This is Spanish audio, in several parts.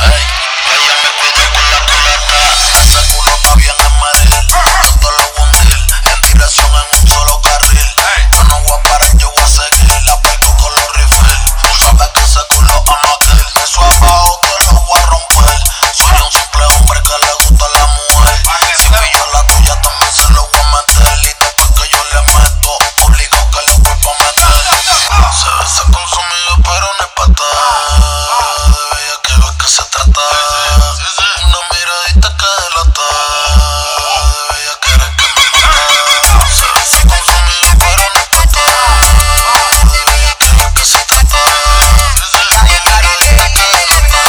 Ey, ella me cuida con la culata. Ese culo está bien en medir. Yo te lo voy a hundir en dirección en un solo carril. Yo no voy a parar, yo voy a seguir. La pego con los rifles. Tú sabes que ese culo es amateur. Eso abajo te lo voy a romper. Soy un simple hombre que le gusta a la mujer. Si pillo la tuya también se lo voy a meter. Y después que yo le meto, obligo que le vuelva a meter. Se besa con su amigo pero no es patada. De bella que ves que se trata. Una miradita que delata. De bella que eres que me mata. Se besa con su amigo pero no es patada. De bella que ves que se trata. Una miradita que delata.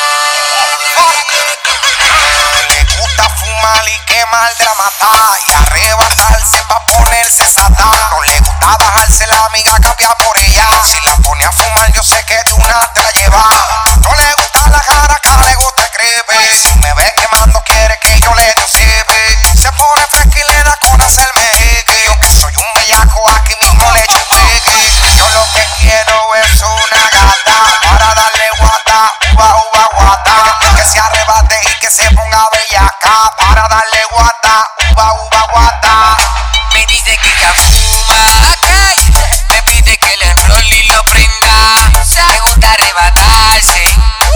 De bella que eres que me mata. Le gusta fumar y quemar de la mata y arrebatarse pa' ponerse sata. No le gusta bajarse la amiga, cambia por ella. Si la pone a fumar yo sé que de una te la lleva. No le gusta la jaraca, le gusta el crepe. Si me ve quemando quiere que yo le dé un sieve. Se pone fresca y le da con hacerme jeque. Yo que soy un bellaco aquí mismo le echo pegue. Yo lo que quiero es una gata para darle guata, uva, uva, guata. Que se arrebate y que se ponga bellaca para darle guata, uva, uva, guata. Me dice que ella fuma, me pide que le enrolle y lo prenda. Me gusta arrebatarse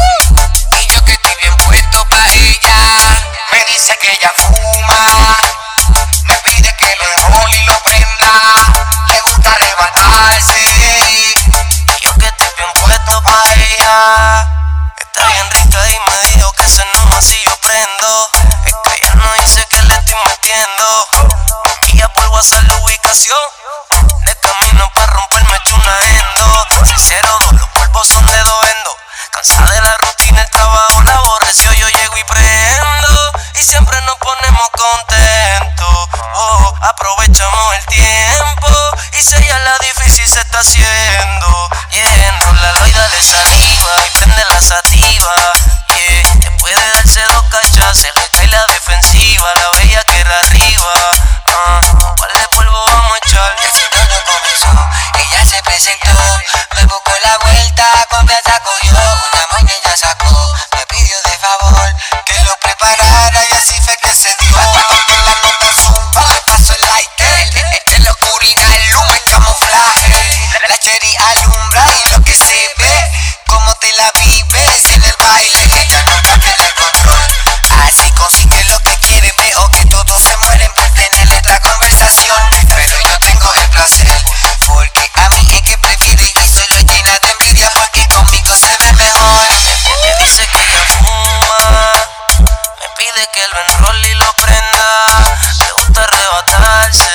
y yo que estoy bien puesto pa' ella. Me dice que ella fuma, me pide que le enrolle y lo prenda. Le gusta arrebatarse y yo que estoy bien puesto pa' ella. Está bien rica y me dijo que se enoja si yo prendo. Es que ella no dice que le estoy metiendo. Envía por WhatsApp la ubicación. De camino pa' romperme una endo. 602, los polvos son de doendo. Cansada de la rutina, el trabajo la aborreció. Yo llego y prendo y siempre nos ponemos contentos. Oh, aprovechamos el tiempo y si ella la difícil se está haciendo. Yeah, enrólalo y dale saliva y prende la sativa. Yeah, después de darse 2 cachas se le cae la defensiva. La bella que era arriba. ¿Cuál de polvo vamos a echar? El fútbol no comenzó, ella se presentó. Me buscó la vuelta, confianza cogió. Una moña ella sacó, me pidió de favor Que lo preparara y así fue que se dio. Que la nota zumba, paso el lighter. En la oscuridad el humo es camuflaje. La cherry alumbra y lo que se ve, como te la vives en el baile. Ella nunca pierde el control, así consigue lo que quiere. Veo que todos se mueren por tener esta conversación, pero yo tengo el placer, porque a mí es que prefiere y solo llena de envidia, porque conmigo se ve mejor. Me dice que ella fuma, me pide que lo enrolle y lo prenda. Le gusta arrebatarse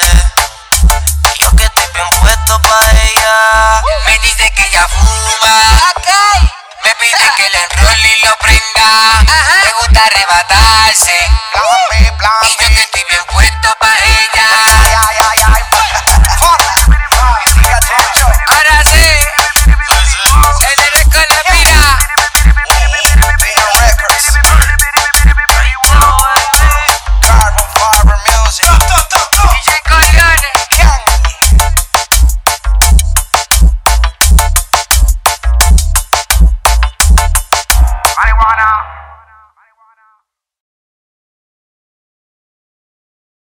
y yo que estoy bien puesto pa' ella. Me dice que ella fuma, me pide que le enrolle y lo prenda. Me gusta arrebatarse